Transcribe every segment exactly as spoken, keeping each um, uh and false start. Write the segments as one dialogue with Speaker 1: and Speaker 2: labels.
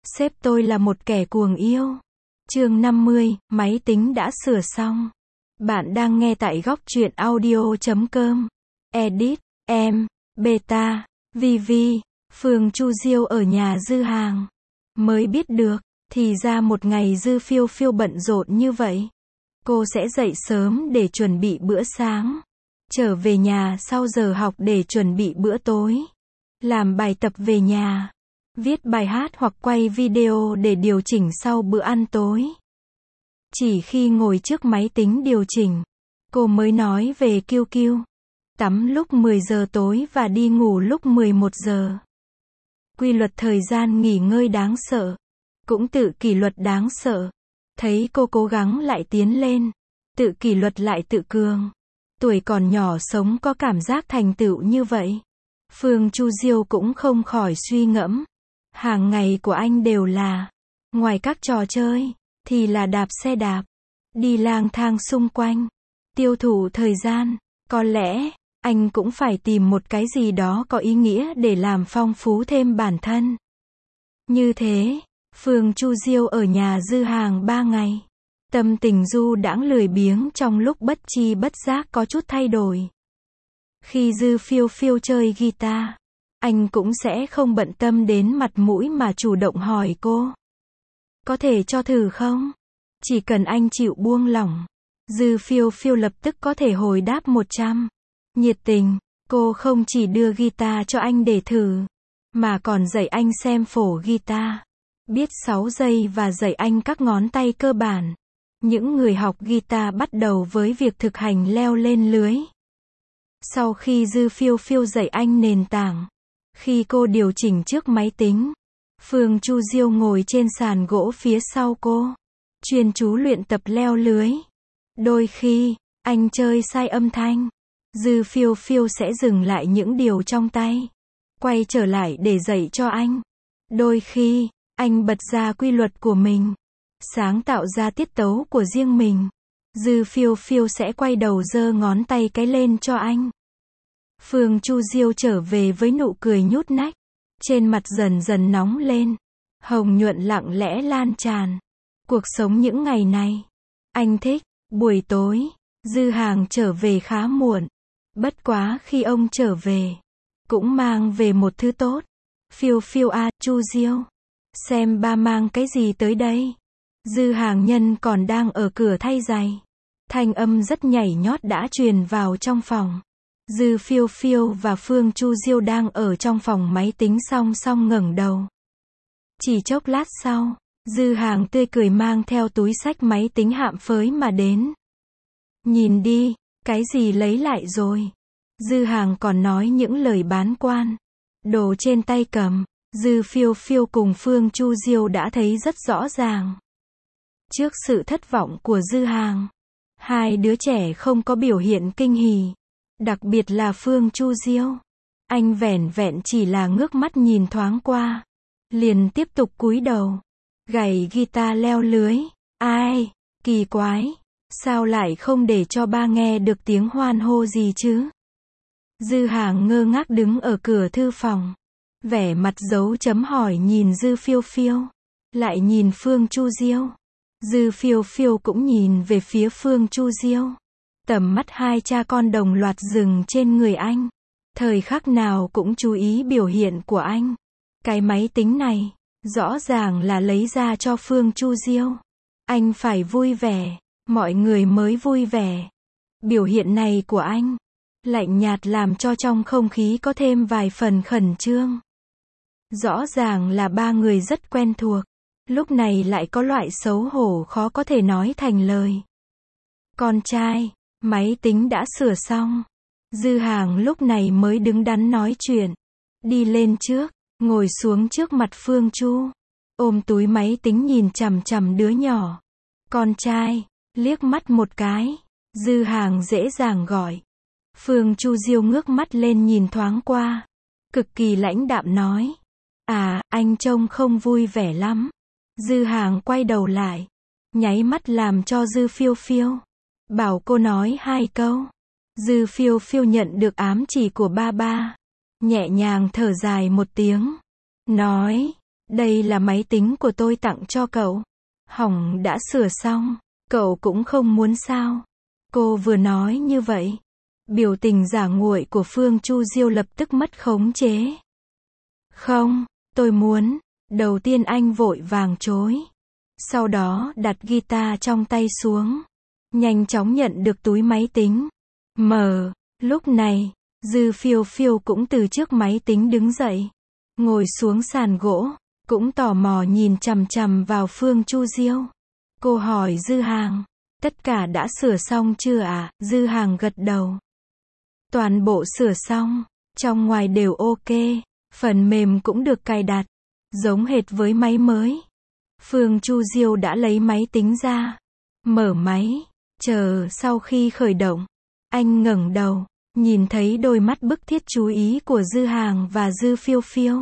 Speaker 1: Sếp tôi là một kẻ cuồng yêu. Chương năm mươi, máy tính đã sửa xong. Bạn đang nghe tại góc truyện audio chấm com. Edit, em, Beta, Vivi, Phương Chu Diêu ở nhà Dư Hàng. Mới biết được, thì ra một ngày Dư Phiêu Phiêu bận rộn như vậy. Cô sẽ dậy sớm để chuẩn bị bữa sáng. Trở về nhà sau giờ học để chuẩn bị bữa tối. Làm bài tập về nhà. Viết bài hát hoặc quay video để điều chỉnh sau bữa ăn tối. Chỉ khi ngồi trước máy tính điều chỉnh, cô mới nói về kiu kiu. Tắm lúc mười giờ tối và đi ngủ lúc mười một giờ. Quy luật thời gian nghỉ ngơi đáng sợ. Cũng tự kỷ luật đáng sợ. Thấy cô cố gắng lại tiến lên. Tự kỷ luật lại tự cường. Tuổi còn nhỏ sống có cảm giác thành tựu như vậy. Phương Chu Diêu cũng không khỏi suy ngẫm. Hàng ngày của anh đều là, ngoài các trò chơi, thì là đạp xe đạp, đi lang thang xung quanh, tiêu thụ thời gian. Có lẽ, anh cũng phải tìm một cái gì đó có ý nghĩa để làm phong phú thêm bản thân. Như thế, Phương Chu Diêu ở nhà Dư Hàng ba ngày. Tâm tình du đãng lười biếng trong lúc bất chi bất giác có chút thay đổi. Khi Dư Phiêu Phiêu chơi guitar, anh cũng sẽ không bận tâm đến mặt mũi mà chủ động hỏi cô. Có thể cho thử không? Chỉ cần anh chịu buông lỏng, Dư Phiêu Phiêu lập tức có thể hồi đáp một trăm. Nhiệt tình, cô không chỉ đưa guitar cho anh để thử, mà còn dạy anh xem phổ guitar, biết sáu giây và dạy anh các ngón tay cơ bản. Những người học guitar bắt đầu với việc thực hành leo lên lưới. Sau khi Dư Phiêu Phiêu dạy anh nền tảng, khi cô điều chỉnh trước máy tính, Phương Chu Diêu ngồi trên sàn gỗ phía sau cô, chuyên chú luyện tập leo lưới. Đôi khi, anh chơi sai âm thanh, Dư Phiêu Phiêu sẽ dừng lại những điều trong tay, quay trở lại để dạy cho anh. Đôi khi, anh bật ra quy luật của mình, sáng tạo ra tiết tấu của riêng mình. Dư Phiêu Phiêu sẽ quay đầu giơ ngón tay cái lên cho anh. Phương Chu Diêu trở về với nụ cười nhút nhát, trên mặt dần dần nóng lên, hồng nhuận lặng lẽ lan tràn. Cuộc sống những ngày này, anh thích. Buổi tối, Dư Hàng trở về khá muộn. Bất quá khi ông trở về, cũng mang về một thứ tốt. Phiêu Phiêu à, Chu Diêu, xem ba mang cái gì tới đây. Dư Hàng nhân còn đang ở cửa thay giày. Thanh âm rất nhảy nhót đã truyền vào trong phòng. Dư Phiêu Phiêu và Phương Chu Diêu đang ở trong phòng máy tính song song ngẩng đầu. Chỉ chốc lát sau, Dư Hàng tươi cười mang theo túi xách máy tính hạm phới mà đến. Nhìn đi, cái gì lấy lại rồi. Dư Hàng còn nói những lời bán quan. Đồ trên tay cầm, Dư Phiêu Phiêu cùng Phương Chu Diêu đã thấy rất rõ ràng. Trước sự thất vọng của Dư Hàng, hai đứa trẻ không có biểu hiện kinh hỉ. Đặc biệt là Phương Chu Diêu. Anh vẻn vẹn chỉ là ngước mắt nhìn thoáng qua, liền tiếp tục cúi đầu, gảy guitar leo lưới. Ai, kỳ quái, sao lại không để cho ba nghe được tiếng hoan hô gì chứ? Dư Hàng ngơ ngác đứng ở cửa thư phòng, vẻ mặt dấu chấm hỏi nhìn Dư Phiêu Phiêu, lại nhìn Phương Chu Diêu. Dư Phiêu Phiêu cũng nhìn về phía Phương Chu Diêu. Tầm mắt hai cha con đồng loạt dừng trên người anh. Thời khắc nào cũng chú ý biểu hiện của anh. Cái máy tính này, rõ ràng là lấy ra cho Phương Chu Diêu. Anh phải vui vẻ, mọi người mới vui vẻ. Biểu hiện này của anh, lạnh nhạt làm cho trong không khí có thêm vài phần khẩn trương. Rõ ràng là ba người rất quen thuộc. Lúc này lại có loại xấu hổ khó có thể nói thành lời. Con trai, máy tính đã sửa xong. Dư Hàng lúc này mới đứng đắn nói chuyện. Đi lên trước, ngồi xuống trước mặt Phương Chu. Ôm túi máy tính nhìn chằm chằm đứa nhỏ. Con trai, liếc mắt một cái. Dư Hàng dễ dàng gọi. Phương Chu Diêu ngước mắt lên nhìn thoáng qua. Cực kỳ lãnh đạm nói. À, anh trông không vui vẻ lắm. Dư Hàng quay đầu lại. Nháy mắt làm cho Dư Phiêu Phiêu. Bảo cô nói hai câu. Dư Phiêu Phiêu nhận được ám chỉ của ba ba. Nhẹ nhàng thở dài một tiếng. Nói, Đây là máy tính của tôi tặng cho cậu. Hỏng đã sửa xong. Cậu cũng không muốn sao? Cô vừa nói như vậy. Biểu tình giả nguội của Phương Chu Diêu lập tức mất khống chế. Không, tôi muốn. Đầu tiên anh vội vàng chối. Sau đó đặt guitar trong tay xuống. Nhanh chóng nhận được túi máy tính. Mở. Lúc này, Dư Phiêu Phiêu cũng từ trước máy tính đứng dậy. Ngồi xuống sàn gỗ. Cũng tò mò nhìn chằm chằm vào Phương Chu Diêu. Cô hỏi Dư Hàng. Tất cả đã sửa xong chưa ạ? À? Dư Hàng gật đầu. Toàn bộ sửa xong. Trong ngoài đều ok. Phần mềm cũng được cài đặt. Giống hệt với máy mới. Phương Chu Diêu đã lấy máy tính ra. Mở máy. Chờ sau khi khởi động. Anh ngẩng đầu. Nhìn thấy đôi mắt bức thiết chú ý của Dư Hàng và Dư Phiêu Phiêu.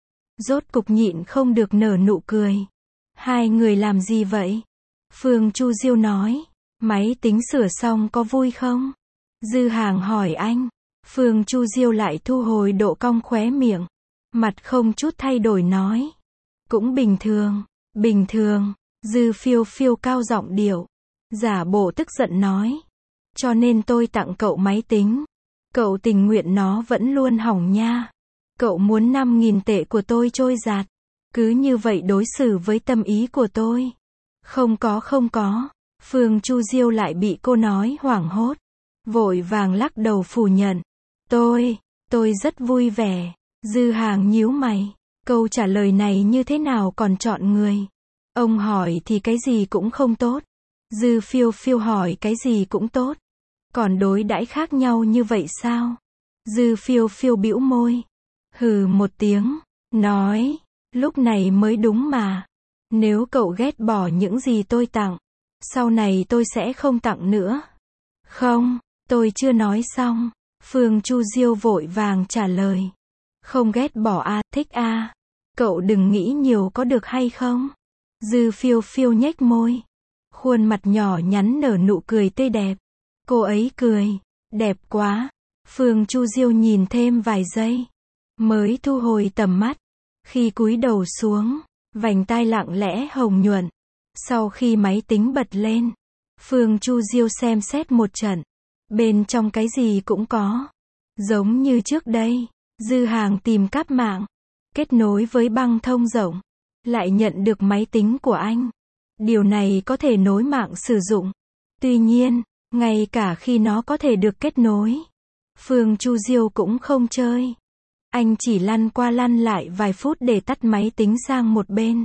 Speaker 1: Rốt cục nhịn không được nở nụ cười. Hai người làm gì vậy? Phương Chu Diêu nói. Máy tính sửa xong có vui không? Dư Hàng hỏi anh. Phương Chu Diêu lại thu hồi độ cong khóe miệng. Mặt không chút thay đổi nói. Cũng bình thường, bình thường. Dư Phiêu Phiêu cao giọng điệu. Giả bộ tức giận nói. Cho nên tôi tặng cậu máy tính. Cậu tình nguyện nó vẫn luôn hỏng nha. Cậu muốn năm nghìn tệ của tôi trôi giạt. Cứ như vậy đối xử với tâm ý của tôi. Không có không có. Phương Chu Diêu lại bị cô nói hoảng hốt. Vội vàng lắc đầu phủ nhận. Tôi, tôi rất vui vẻ. Dư Hàng nhíu mày. Câu trả lời này như thế nào còn chọn người? Ông hỏi thì cái gì cũng không tốt. Dư Phiêu Phiêu hỏi cái gì cũng tốt. Còn đối đãi khác nhau như vậy sao? Dư Phiêu Phiêu bĩu môi. Hừ một tiếng. Nói. Lúc này mới đúng mà. Nếu cậu ghét bỏ những gì tôi tặng. Sau này tôi sẽ không tặng nữa. Không, tôi chưa nói xong. Phương Chu Diêu vội vàng trả lời. Không ghét bỏ à, thích à. Cậu đừng nghĩ nhiều có được hay không? Dư Phiêu Phiêu nhếch môi. Khuôn mặt nhỏ nhắn nở nụ cười tươi đẹp. Cô ấy cười. Đẹp quá. Phương Chu Diêu nhìn thêm vài giây. Mới thu hồi tầm mắt. Khi cúi đầu xuống, vành tai lặng lẽ hồng nhuận. Sau khi máy tính bật lên, Phương Chu Diêu xem xét một trận. Bên trong cái gì cũng có. Giống như trước đây, Dư Hàng tìm cáp mạng, kết nối với băng thông rộng, lại nhận được máy tính của anh. Điều này có thể nối mạng sử dụng. Tuy nhiên, ngay cả khi nó có thể được kết nối, Phương Chu Diêu cũng không chơi. Anh chỉ lăn qua lăn lại vài phút để tắt máy tính sang một bên.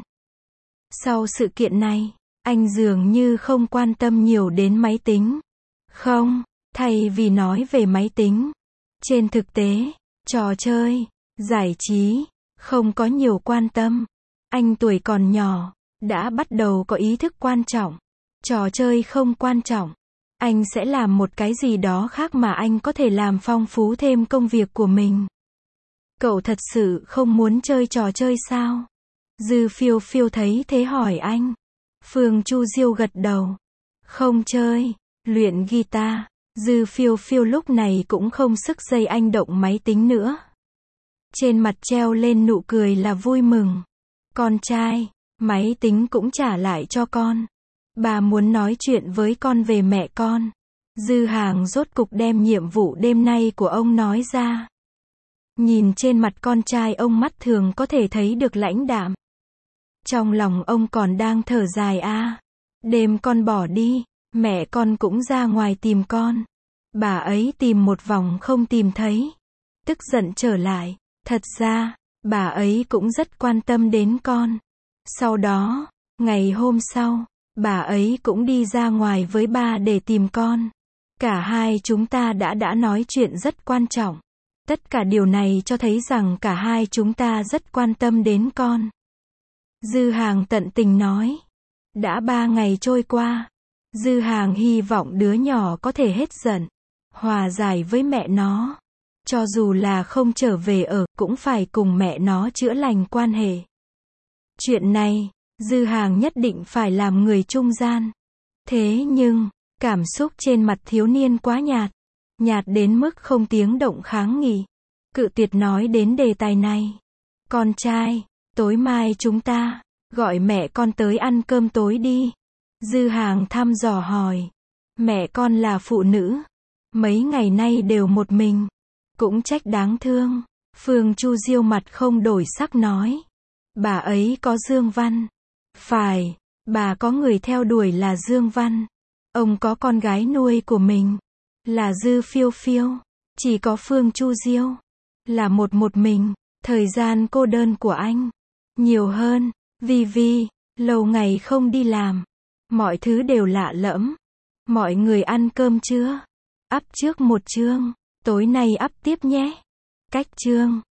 Speaker 1: Sau sự kiện này, anh dường như không quan tâm nhiều đến máy tính. Không, thay vì nói về máy tính. Trên thực tế, trò chơi, giải trí, không có nhiều quan tâm. Anh tuổi còn nhỏ, đã bắt đầu có ý thức quan trọng. Trò chơi không quan trọng. Anh sẽ làm một cái gì đó khác mà anh có thể làm phong phú thêm công việc của mình. Cậu thật sự không muốn chơi trò chơi sao? Dư Phiêu Phiêu thấy thế hỏi anh. Phương Chu Diêu gật đầu. Không chơi, luyện guitar. Dư Phiêu Phiêu lúc này cũng không sức dây anh động máy tính nữa. Trên mặt treo lên nụ cười là vui mừng. Con trai, máy tính cũng trả lại cho con. Bà muốn nói chuyện với con về mẹ con. Dư Hàng rốt cục đem nhiệm vụ đêm nay của ông nói ra. Nhìn trên mặt con trai ông mắt thường có thể thấy được lãnh đạm. Trong lòng ông còn đang thở dài à. Đêm con bỏ đi, mẹ con cũng ra ngoài tìm con. Bà ấy tìm một vòng không tìm thấy. Tức giận trở lại. Thật ra, bà ấy cũng rất quan tâm đến con. Sau đó, ngày hôm sau, bà ấy cũng đi ra ngoài với ba để tìm con. Cả hai chúng ta đã đã nói chuyện rất quan trọng. Tất cả điều này cho thấy rằng cả hai chúng ta rất quan tâm đến con. Dư Hàng tận tình nói. Đã ba ngày trôi qua. Dư Hàng hy vọng đứa nhỏ có thể hết giận. Hòa giải với mẹ nó. Cho dù là không trở về ở, cũng phải cùng mẹ nó chữa lành quan hệ. Chuyện này, Dư Hàng nhất định phải làm người trung gian. Thế nhưng, cảm xúc trên mặt thiếu niên quá nhạt. Nhạt đến mức không tiếng động kháng nghị. Cự tuyệt nói đến đề tài này. Con trai, Tối mai chúng ta gọi mẹ con tới ăn cơm tối đi. Dư Hàng thăm dò hỏi. Mẹ con là phụ nữ, mấy ngày nay đều một mình, cũng trách đáng thương. Phương Chu Diêu mặt không đổi sắc nói. Bà ấy có Dương Văn. Phải, bà có người theo đuổi là Dương Văn. Ông có con gái nuôi của mình, là Dư Phiêu Phiêu. Chỉ có Phương Chu Diêu là một một mình. Thời gian cô đơn của anh nhiều hơn. Vi Vi, lâu ngày không đi làm, mọi thứ đều lạ lẫm. Mọi người ăn cơm chưa? Up trước một chương, tối nay up tiếp nhé. Cách chương